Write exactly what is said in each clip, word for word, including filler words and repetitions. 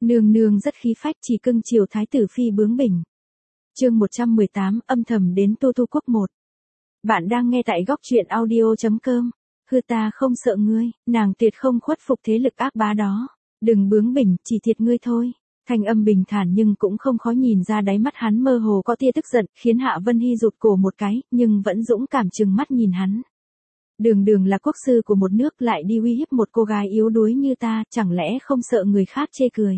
Nương nương rất khí phách chỉ cưng chiều thái tử phi bướng bỉnh. Chương một trăm mười tám âm thầm đến Tu Tu Quốc một. Bạn đang nghe tại góc truyện audio chấm com. Hư ta không sợ ngươi, nàng tuyệt không khuất phục thế lực ác bá đó. Đừng bướng bỉnh, chỉ thiệt ngươi thôi. Thanh âm bình thản nhưng cũng không khó nhìn ra đáy mắt hắn mơ hồ có tia tức giận, khiến Hạ Vân Hy rụt cổ một cái, nhưng vẫn dũng cảm trừng mắt nhìn hắn. Đường đường là quốc sư của một nước lại đi uy hiếp một cô gái yếu đuối như ta, chẳng lẽ không sợ người khác chê cười.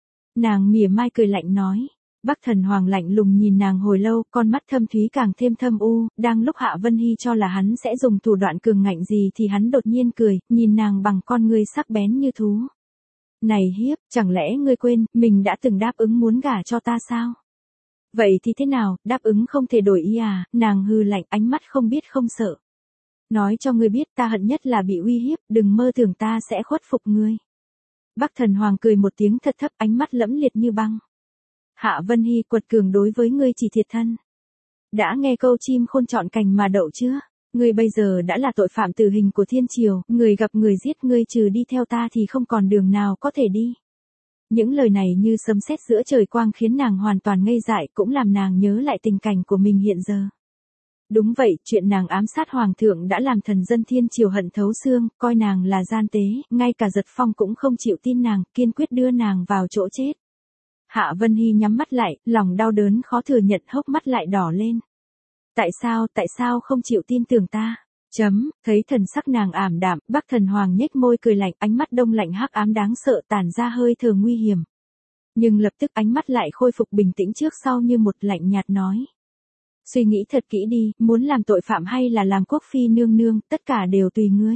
Nàng mỉa mai cười lạnh nói. Bắc Thần Hoàng lạnh lùng nhìn nàng hồi lâu, con mắt thâm thúy càng thêm thâm u, đang lúc Hạ Vân Hy cho là hắn sẽ dùng thủ đoạn cường ngạnh gì thì hắn đột nhiên cười, nhìn nàng bằng con ngươi sắc bén như thú. Này hiếp, chẳng lẽ ngươi quên, mình đã từng đáp ứng muốn gả cho ta sao? Vậy thì thế nào, đáp ứng không thể đổi ý à? Nàng hừ lạnh, ánh mắt không biết không sợ. Nói cho ngươi biết ta hận nhất là bị uy hiếp, đừng mơ tưởng ta sẽ khuất phục ngươi. Bắc Thần Hoàng cười một tiếng thật thấp, ánh mắt lẫm liệt như băng. Hạ Vân Hy, quật cường đối với ngươi chỉ thiệt thân. Đã nghe câu chim khôn chọn cành mà đậu chưa? Ngươi bây giờ đã là tội phạm tử hình của thiên triều, người gặp người giết ngươi trừ đi theo ta thì không còn đường nào có thể đi. Những lời này như sấm sét giữa trời quang khiến nàng hoàn toàn ngây dại, cũng làm nàng nhớ lại tình cảnh của mình hiện giờ. Đúng vậy, chuyện nàng ám sát hoàng thượng đã làm thần dân thiên triều hận thấu xương, coi nàng là gian tế, ngay cả Giật Phong cũng không chịu tin nàng, kiên quyết đưa nàng vào chỗ chết. Hạ Vân Hy nhắm mắt lại, lòng đau đớn khó thừa nhận, hốc mắt lại đỏ lên. Tại sao, tại sao không chịu tin tưởng ta? Chấm, thấy thần sắc nàng ảm đạm, Bắc Thần Hoàng nhếch môi cười lạnh, ánh mắt đông lạnh hắc ám đáng sợ tản ra hơi thở nguy hiểm. Nhưng lập tức ánh mắt lại khôi phục bình tĩnh trước sau như một, lạnh nhạt nói. Suy nghĩ thật kỹ đi, muốn làm tội phạm hay là làm quốc phi nương nương, tất cả đều tùy ngươi.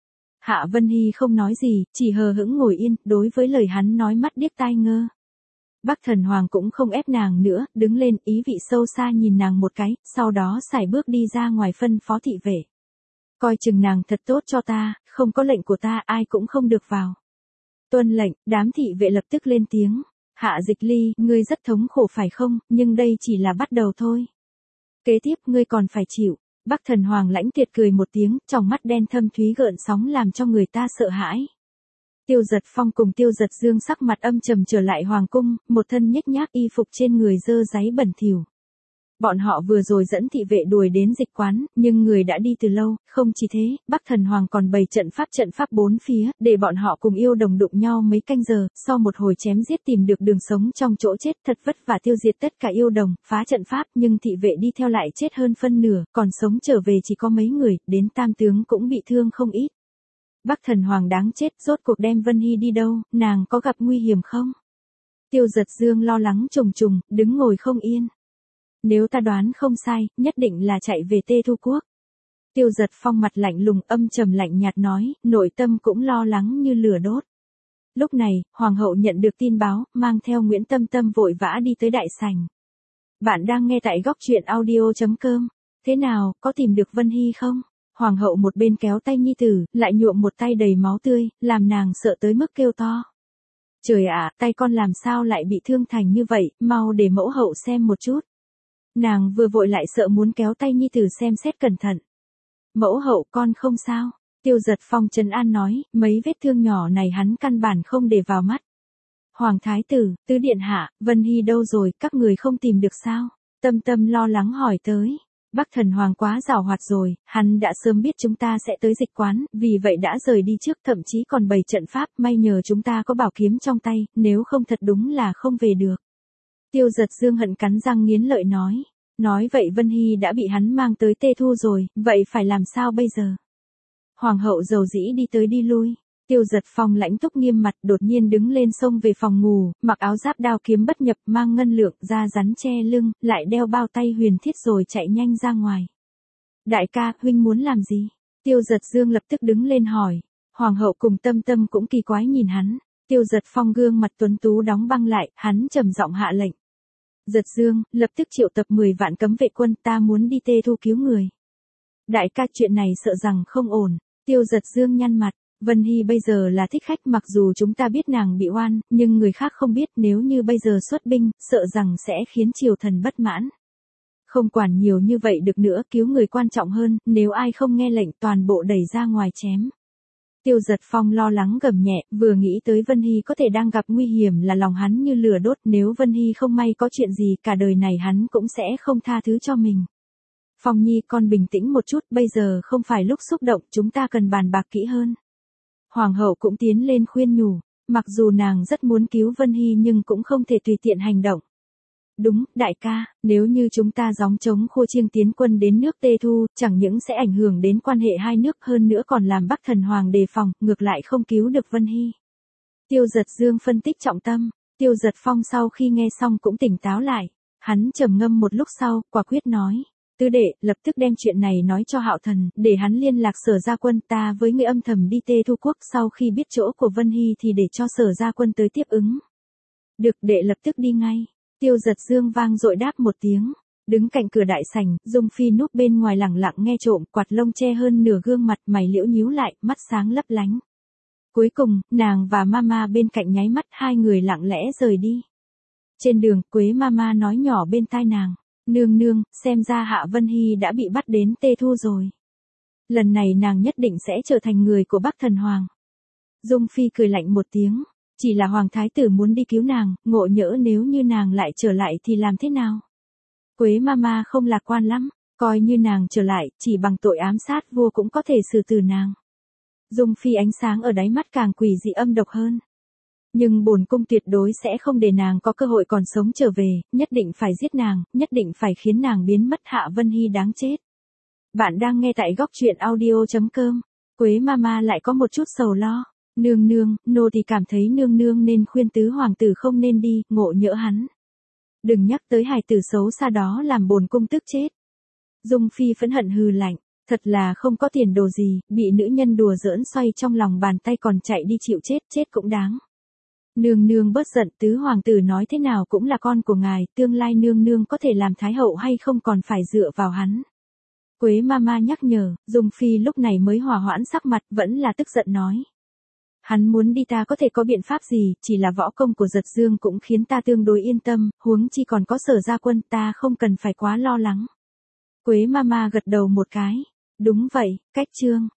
Hạ Vân Hy không nói gì, chỉ hờ hững ngồi yên, đối với lời hắn nói mắt điếc tai ngơ. Bắc Thần Hoàng cũng không ép nàng nữa, đứng lên, ý vị sâu xa nhìn nàng một cái, sau đó sải bước đi ra ngoài phân phó thị vệ. Coi chừng nàng thật tốt cho ta, không có lệnh của ta ai cũng không được vào. Tuân lệnh, đám thị vệ lập tức lên tiếng. Hạ Dịch Ly, ngươi rất thống khổ phải không, nhưng đây chỉ là bắt đầu thôi. Kế tiếp ngươi còn phải chịu. Bắc Thần Hoàng lãnh tuyệt cười một tiếng, trong mắt đen thâm thúy gợn sóng làm cho người ta sợ hãi. Tiêu Giật Phong cùng Tiêu Giật Dương sắc mặt âm trầm trở lại hoàng cung, một thân nhếch nhác y phục trên người dơ dáy bẩn thỉu. Bọn họ vừa rồi dẫn thị vệ đuổi đến dịch quán, nhưng người đã đi từ lâu, không chỉ thế, Bắc Thần Hoàng còn bày trận pháp trận pháp bốn phía, để bọn họ cùng yêu đồng đụng nhau mấy canh giờ, sau một hồi chém giết tìm được đường sống trong chỗ chết, thật vất vả tiêu diệt tất cả yêu đồng, phá trận pháp, nhưng thị vệ đi theo lại chết hơn phân nửa, còn sống trở về chỉ có mấy người, đến tam tướng cũng bị thương không ít. Bắc Thần Hoàng đáng chết, rốt cuộc đem Vân Hy đi đâu, nàng có gặp nguy hiểm không? Tiêu Giật Dương lo lắng trùng trùng, đứng ngồi không yên. Nếu ta đoán không sai, nhất định là chạy về Tê Thu Quốc. Tiêu Giật Phong mặt lạnh lùng âm trầm lạnh nhạt nói, nội tâm cũng lo lắng như lửa đốt. Lúc này, Hoàng hậu nhận được tin báo, mang theo Nguyễn Tâm Tâm vội vã đi tới đại sảnh. Bạn đang nghe tại góc truyện audio chấm com. Thế nào, có tìm được Vân Hy không? Hoàng hậu một bên kéo tay nhi tử, lại nhuộm một tay đầy máu tươi, làm nàng sợ tới mức kêu to. Trời ạ, tay con làm sao lại bị thương thành như vậy, mau để mẫu hậu xem một chút. Nàng vừa vội lại sợ muốn kéo tay nhi tử xem xét cẩn thận. Mẫu hậu con không sao. Tiêu Giật Phong trấn an nói, mấy vết thương nhỏ này hắn căn bản không để vào mắt. Hoàng thái tử, tứ điện hạ, Vân Hy đâu rồi, các người không tìm được sao? Tâm Tâm lo lắng hỏi tới. Bắc Thần Hoàng quá giàu hoạt rồi, hắn đã sớm biết chúng ta sẽ tới dịch quán, vì vậy đã rời đi trước, thậm chí còn bày trận pháp, may nhờ chúng ta có bảo kiếm trong tay, nếu không thật đúng là không về được. Tiêu Giật Dương hận cắn răng nghiến lợi nói. Nói vậy Vân Hy đã bị hắn mang tới Tê Thu rồi, vậy phải làm sao bây giờ? Hoàng hậu dầu dĩ đi tới đi lui. Tiêu Giật Phong lãnh túc nghiêm mặt, đột nhiên đứng lên xông về phòng ngủ, mặc áo giáp đao kiếm bất nhập, mang ngân lượng, da rắn che lưng, lại đeo bao tay huyền thiết rồi chạy nhanh ra ngoài. Đại ca, huynh muốn làm gì? Tiêu Giật Dương lập tức đứng lên hỏi. Hoàng hậu cùng Tâm Tâm cũng kỳ quái nhìn hắn. Tiêu Giật Phong gương mặt tuấn tú đóng băng lại, hắn trầm giọng hạ lệnh. Giật Dương, lập tức triệu tập mười vạn cấm vệ quân, ta muốn đi Tê Thu cứu người. Đại ca, chuyện này sợ rằng không ổn. Tiêu Giật Dương nhăn mặt. Vân Hy bây giờ là thích khách, mặc dù chúng ta biết nàng bị oan, nhưng người khác không biết, nếu như bây giờ xuất binh, sợ rằng sẽ khiến triều thần bất mãn. Không quản nhiều như vậy được nữa, cứu người quan trọng hơn, nếu ai không nghe lệnh toàn bộ đẩy ra ngoài chém. Tiêu Giật Phong lo lắng gầm nhẹ, vừa nghĩ tới Vân Hy có thể đang gặp nguy hiểm là lòng hắn như lửa đốt, nếu Vân Hy không may có chuyện gì cả đời này hắn cũng sẽ không tha thứ cho mình. Phong Nhi, con bình tĩnh một chút, bây giờ không phải lúc xúc động, chúng ta cần bàn bạc kỹ hơn. Hoàng hậu cũng tiến lên khuyên nhủ, mặc dù nàng rất muốn cứu Vân Hy nhưng cũng không thể tùy tiện hành động. Đúng, đại ca, nếu như chúng ta gióng trống khô chiêng tiến quân đến nước Tê Thu, chẳng những sẽ ảnh hưởng đến quan hệ hai nước hơn nữa còn làm Bắc Thần Hoàng đề phòng, ngược lại không cứu được Vân Hy. Tiêu Giật Dương phân tích trọng tâm, Tiêu Giật Phong sau khi nghe xong cũng tỉnh táo lại, hắn trầm ngâm một lúc sau, quả quyết nói. Tứ đệ, lập tức đem chuyện này nói cho Hạo Thần, để hắn liên lạc Sở Gia Quân, ta với người âm thầm đi Tê Thu Quốc, sau khi biết chỗ của Vân Hy thì để cho Sở Gia Quân tới tiếp ứng. Được, đệ lập tức đi ngay. Tiêu Giật Dương vang dội đáp một tiếng, đứng cạnh cửa đại sảnh, Dung Phi núp bên ngoài lẳng lặng nghe trộm, quạt lông che hơn nửa gương mặt, mày liễu nhíu lại, mắt sáng lấp lánh. Cuối cùng, nàng và Mama bên cạnh nháy mắt, hai người lặng lẽ rời đi. Trên đường, Quế Mama nói nhỏ bên tai nàng. Nương nương, xem ra Hạ Vân Hy đã bị bắt đến Tê Thu rồi. Lần này nàng nhất định sẽ trở thành người của Bắc Thần Hoàng. Dung Phi cười lạnh một tiếng, chỉ là Hoàng Thái tử muốn đi cứu nàng, ngộ nhỡ nếu như nàng lại trở lại thì làm thế nào? Quế Mama không lạc quan lắm, coi như nàng trở lại, chỉ bằng tội ám sát vua cũng có thể xử tử nàng. Dung Phi ánh sáng ở đáy mắt càng quỷ dị âm độc hơn. Nhưng bổn cung tuyệt đối sẽ không để nàng có cơ hội còn sống trở về, nhất định phải giết nàng, nhất định phải khiến nàng biến mất. Hạ Vân Hy đáng chết. Bạn đang nghe tại góc truyện audio chấm com. Quế Mama lại có một chút sầu lo. Nương nương, nô thì cảm thấy nương nương nên khuyên tứ hoàng tử không nên đi, ngộ nhỡ hắn. Đừng nhắc tới hài tử xấu xa đó làm bổn cung tức chết. Dung Phi phẫn hận hừ lạnh, thật là không có tiền đồ gì, bị nữ nhân đùa giỡn xoay trong lòng bàn tay còn chạy đi chịu chết, chết cũng đáng. Nương nương bớt giận, tứ hoàng tử nói thế nào cũng là con của ngài, tương lai nương nương có thể làm thái hậu hay không còn phải dựa vào hắn. Quế Mama nhắc nhở, Dung Phi lúc này mới hòa hoãn sắc mặt, vẫn là tức giận nói. Hắn muốn đi ta có thể có biện pháp gì, chỉ là võ công của Giật Dương cũng khiến ta tương đối yên tâm, huống chi còn có Sở Gia Quân, ta không cần phải quá lo lắng. Quế Mama gật đầu một cái. Đúng vậy, cách chương.